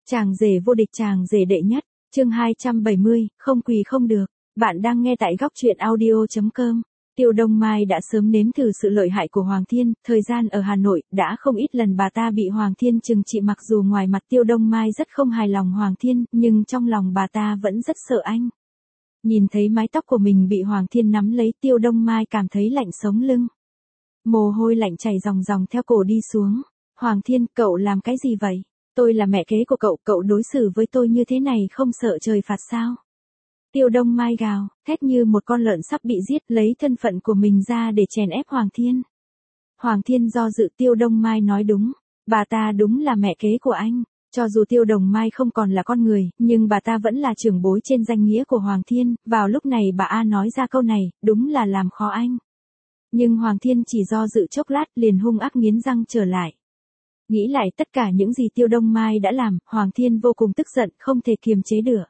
Chàng rể vô địch, chàng rể đệ nhất, chương 270, không quỳ không được. Bạn đang nghe tại góc truyện audio.com. Tiêu Đông Mai đã sớm nếm thử sự lợi hại của Hoàng Thiên, thời gian ở Hà Nội, đã không ít lần bà ta bị Hoàng Thiên trừng trị, mặc dù ngoài mặt Tiêu Đông Mai rất không hài lòng Hoàng Thiên, nhưng trong lòng bà ta vẫn rất sợ anh. Nhìn thấy mái tóc của mình bị Hoàng Thiên nắm lấy, Tiêu Đông Mai cảm thấy lạnh sống lưng. Mồ hôi lạnh chảy ròng ròng theo cổ đi xuống. Hoàng Thiên, cậu làm cái gì vậy? Tôi là mẹ kế của cậu, cậu đối xử với tôi như thế này không sợ trời phạt sao? Tiêu Đông Mai gào, thét như một con lợn sắp bị giết, lấy thân phận của mình ra để chèn ép Hoàng Thiên. Hoàng Thiên do dự. Tiêu Đông Mai nói đúng, bà ta đúng là mẹ kế của anh. Cho dù Tiêu Đông Mai không còn là con người, nhưng bà ta vẫn là trưởng bối trên danh nghĩa của Hoàng Thiên. Vào lúc này bà A nói ra câu này, đúng là làm khó anh. Nhưng Hoàng Thiên chỉ do dự chốc lát, liền hung ác nghiến răng trở lại. Nghĩ lại tất cả những gì Tiêu Đông Mai đã làm, Hoàng Thiên vô cùng tức giận, không thể kiềm chế được.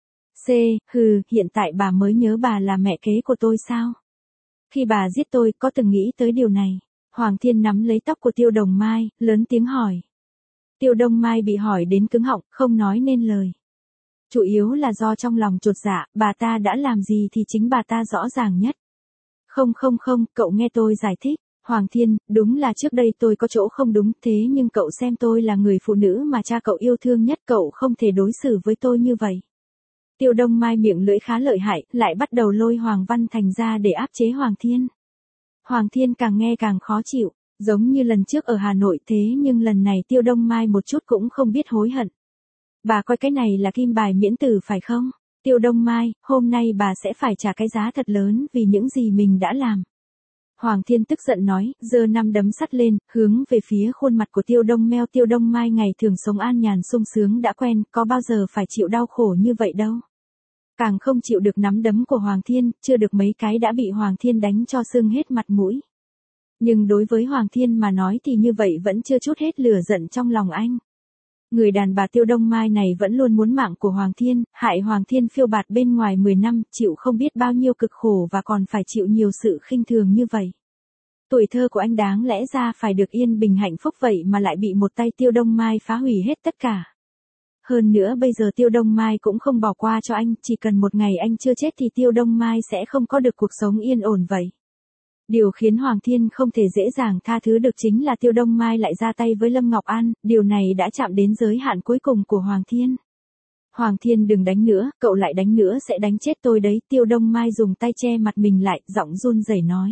Hiện tại bà mới nhớ bà là mẹ kế của tôi sao? Khi bà giết tôi, có từng nghĩ tới điều này? Hoàng Thiên nắm lấy tóc của Tiêu Đông Mai, lớn tiếng hỏi. Tiêu Đông Mai bị hỏi đến cứng họng, không nói nên lời. Chủ yếu là do trong lòng chột dạ, bà ta đã làm gì thì chính bà ta rõ ràng nhất. Không, cậu nghe tôi giải thích. Hoàng Thiên, đúng là trước đây tôi có chỗ không đúng, thế nhưng cậu xem tôi là người phụ nữ mà cha cậu yêu thương nhất, cậu không thể đối xử với tôi như vậy. Tiêu Đông Mai miệng lưỡi khá lợi hại, lại bắt đầu lôi Hoàng Văn Thành ra để áp chế Hoàng Thiên. Hoàng Thiên càng nghe càng khó chịu, giống như lần trước ở Hà Nội, thế nhưng lần này Tiêu Đông Mai một chút cũng không biết hối hận. Bà coi cái này là kim bài miễn tử phải không? Tiêu Đông Mai, hôm nay bà sẽ phải trả cái giá thật lớn vì những gì mình đã làm. Hoàng Thiên tức giận nói, giơ năm đấm sắt lên, hướng về phía khuôn mặt của Tiêu Đông Meo. Tiêu Đông Mai ngày thường sống an nhàn sung sướng đã quen, có bao giờ phải chịu đau khổ như vậy đâu. Càng không chịu được nắm đấm của Hoàng Thiên, chưa được mấy cái đã bị Hoàng Thiên đánh cho sưng hết mặt mũi. Nhưng đối với Hoàng Thiên mà nói thì như vậy vẫn chưa trút hết lửa giận trong lòng anh. Người đàn bà Tiêu Đông Mai này vẫn luôn muốn mạng của Hoàng Thiên, hại Hoàng Thiên phiêu bạt bên ngoài 10 năm, chịu không biết bao nhiêu cực khổ và còn phải chịu nhiều sự khinh thường như vậy. Tuổi thơ của anh đáng lẽ ra phải được yên bình hạnh phúc, vậy mà lại bị một tay Tiêu Đông Mai phá hủy hết tất cả. Hơn nữa bây giờ Tiêu Đông Mai cũng không bỏ qua cho anh, chỉ cần một ngày anh chưa chết thì Tiêu Đông Mai sẽ không có được cuộc sống yên ổn vậy. Điều khiến Hoàng Thiên không thể dễ dàng tha thứ được chính là Tiêu Đông Mai lại ra tay với Lâm Ngọc An, điều này đã chạm đến giới hạn cuối cùng của Hoàng Thiên. Hoàng Thiên đừng đánh nữa, cậu lại đánh nữa sẽ đánh chết tôi đấy. Tiêu Đông Mai dùng tay che mặt mình lại, giọng run rẩy nói.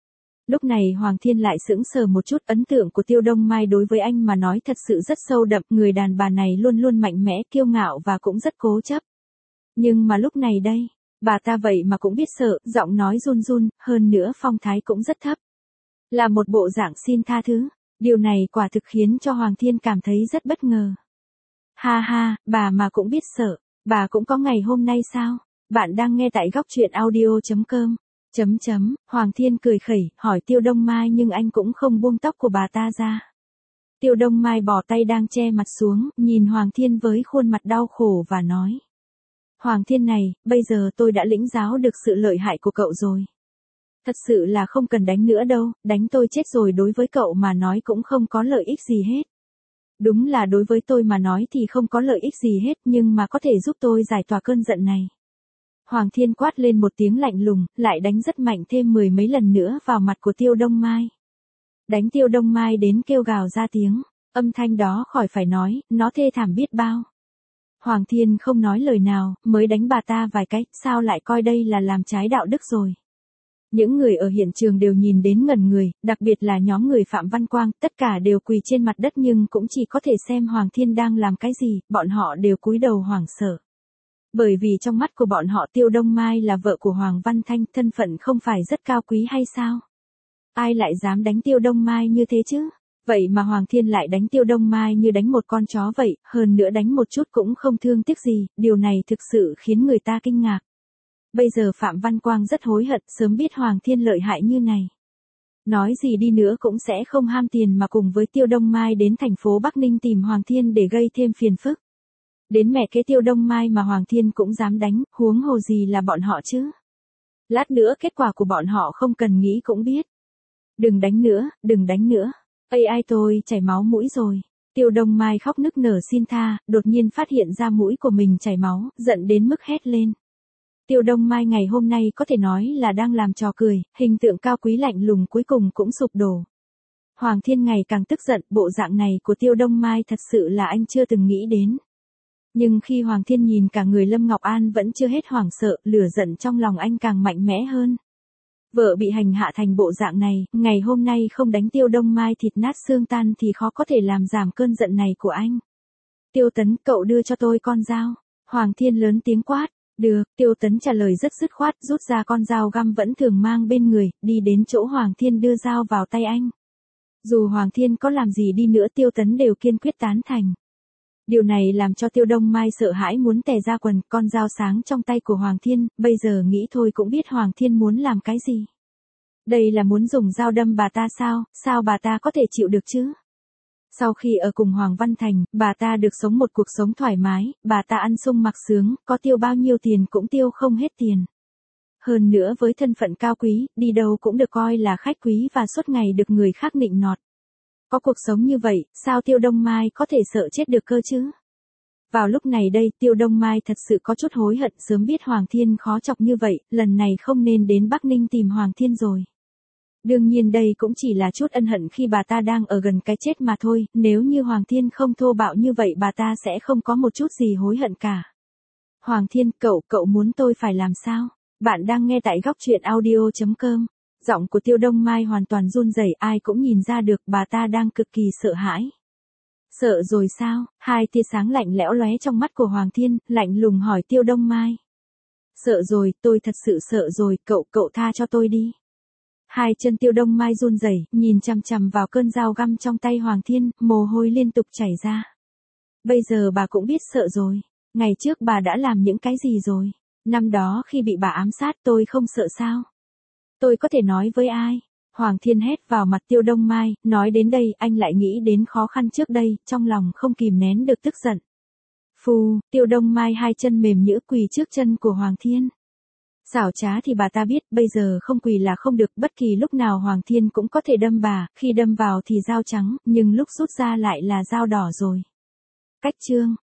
Lúc này Hoàng Thiên lại sững sờ một chút, ấn tượng của Tiêu Đông Mai đối với anh mà nói thật sự rất sâu đậm, người đàn bà này luôn luôn mạnh mẽ, kiêu ngạo và cũng rất cố chấp. Nhưng mà lúc này đây, bà ta vậy mà cũng biết sợ, giọng nói run run, hơn nữa phong thái cũng rất thấp. Là một bộ dạng xin tha thứ, điều này quả thực khiến cho Hoàng Thiên cảm thấy rất bất ngờ. Ha, bà mà cũng biết sợ, bà cũng có ngày hôm nay sao? Bạn đang nghe tại góc truyện audio.com. Hoàng Thiên cười khẩy, hỏi Tiêu Đông Mai nhưng anh cũng không buông tóc của bà ta ra. Tiêu Đông Mai bỏ tay đang che mặt xuống, nhìn Hoàng Thiên với khuôn mặt đau khổ và nói. Hoàng Thiên này, bây giờ tôi đã lĩnh giáo được sự lợi hại của cậu rồi. Thật sự là không cần đánh nữa đâu, đánh tôi chết rồi đối với cậu mà nói cũng không có lợi ích gì hết. Đúng là đối với tôi mà nói thì không có lợi ích gì hết, nhưng mà có thể giúp tôi giải tỏa cơn giận này. Hoàng Thiên quát lên một tiếng lạnh lùng, lại đánh rất mạnh thêm 10 mấy lần nữa vào mặt của Tiêu Đông Mai. Đánh Tiêu Đông Mai đến kêu gào ra tiếng, âm thanh đó khỏi phải nói, nó thê thảm biết bao. Hoàng Thiên không nói lời nào, mới đánh bà ta vài cái, sao lại coi đây là làm trái đạo đức rồi. Những người ở hiện trường đều nhìn đến ngẩn người, đặc biệt là nhóm người Phạm Văn Quang, tất cả đều quỳ trên mặt đất nhưng cũng chỉ có thể xem Hoàng Thiên đang làm cái gì, bọn họ đều cúi đầu hoảng sợ. Bởi vì trong mắt của bọn họ Tiêu Đông Mai là vợ của Hoàng Văn Thanh, thân phận không phải rất cao quý hay sao? Ai lại dám đánh Tiêu Đông Mai như thế chứ? Vậy mà Hoàng Thiên lại đánh Tiêu Đông Mai như đánh một con chó vậy, hơn nữa đánh một chút cũng không thương tiếc gì, điều này thực sự khiến người ta kinh ngạc. Bây giờ Phạm Văn Quang rất hối hận, sớm biết Hoàng Thiên lợi hại như này. Nói gì đi nữa cũng sẽ không ham tiền mà cùng với Tiêu Đông Mai đến thành phố Bắc Ninh tìm Hoàng Thiên để gây thêm phiền phức. Đến mẹ kế Tiêu Đông Mai mà Hoàng Thiên cũng dám đánh, huống hồ gì là bọn họ chứ. Lát nữa kết quả của bọn họ không cần nghĩ cũng biết. Đừng đánh nữa. Ai tôi chảy máu mũi rồi. Tiêu Đông Mai khóc nức nở xin tha, đột nhiên phát hiện ra mũi của mình chảy máu, giận đến mức hét lên. Tiêu Đông Mai ngày hôm nay có thể nói là đang làm trò cười, hình tượng cao quý lạnh lùng cuối cùng cũng sụp đổ. Hoàng Thiên ngày càng tức giận, bộ dạng này của Tiêu Đông Mai thật sự là anh chưa từng nghĩ đến. Nhưng khi Hoàng Thiên nhìn cả người Lâm Ngọc An vẫn chưa hết hoảng sợ, lửa giận trong lòng anh càng mạnh mẽ hơn. Vợ bị hành hạ thành bộ dạng này, ngày hôm nay không đánh Tiêu Đông Mai thịt nát xương tan thì khó có thể làm giảm cơn giận này của anh. Tiêu Tấn, cậu đưa cho tôi con dao. Hoàng Thiên lớn tiếng quát. Được, Tiêu Tấn trả lời rất dứt khoát, rút ra con dao găm vẫn thường mang bên người, đi đến chỗ Hoàng Thiên đưa dao vào tay anh. Dù Hoàng Thiên có làm gì đi nữa Tiêu Tấn đều kiên quyết tán thành. Điều này làm cho Tiêu Đông Mai sợ hãi muốn tè ra quần, con dao sáng trong tay của Hoàng Thiên, bây giờ nghĩ thôi cũng biết Hoàng Thiên muốn làm cái gì. Đây là muốn dùng dao đâm bà ta sao bà ta có thể chịu được chứ? Sau khi ở cùng Hoàng Văn Thành, bà ta được sống một cuộc sống thoải mái, bà ta ăn sung mặc sướng, có tiêu bao nhiêu tiền cũng tiêu không hết tiền. Hơn nữa với thân phận cao quý, đi đâu cũng được coi là khách quý và suốt ngày được người khác nịnh nọt. Có cuộc sống như vậy, sao Tiêu Đông Mai có thể sợ chết được cơ chứ? Vào lúc này đây, Tiêu Đông Mai thật sự có chút hối hận sớm biết Hoàng Thiên khó chọc như vậy, lần này không nên đến Bắc Ninh tìm Hoàng Thiên rồi. Đương nhiên đây cũng chỉ là chút ân hận khi bà ta đang ở gần cái chết mà thôi, nếu như Hoàng Thiên không thô bạo như vậy bà ta sẽ không có một chút gì hối hận cả. Hoàng Thiên, cậu muốn tôi phải làm sao? Bạn đang nghe tại góc truyện audio.com. Giọng của Tiêu Đông Mai hoàn toàn run rẩy, ai cũng nhìn ra được bà ta đang cực kỳ sợ hãi. Sợ rồi sao? Hai tia sáng lạnh lẽo lóe trong mắt của Hoàng Thiên, lạnh lùng hỏi Tiêu Đông Mai. Sợ rồi, tôi thật sự sợ rồi, cậu tha cho tôi đi. Hai chân Tiêu Đông Mai run rẩy, nhìn chằm chằm vào cơn dao găm trong tay Hoàng Thiên, mồ hôi liên tục chảy ra. Bây giờ bà cũng biết sợ rồi. Ngày trước bà đã làm những cái gì rồi? Năm đó khi bị bà ám sát tôi không sợ sao? Tôi có thể nói với ai? Hoàng Thiên hét vào mặt Tiêu Đông Mai, nói đến đây anh lại nghĩ đến khó khăn trước đây, trong lòng không kìm nén được tức giận. Phù, Tiêu Đông Mai hai chân mềm nhũn quỳ trước chân của Hoàng Thiên. Xảo trá thì bà ta biết, bây giờ không quỳ là không được, bất kỳ lúc nào Hoàng Thiên cũng có thể đâm bà, khi đâm vào thì dao trắng, nhưng lúc rút ra lại là dao đỏ rồi. Cách chương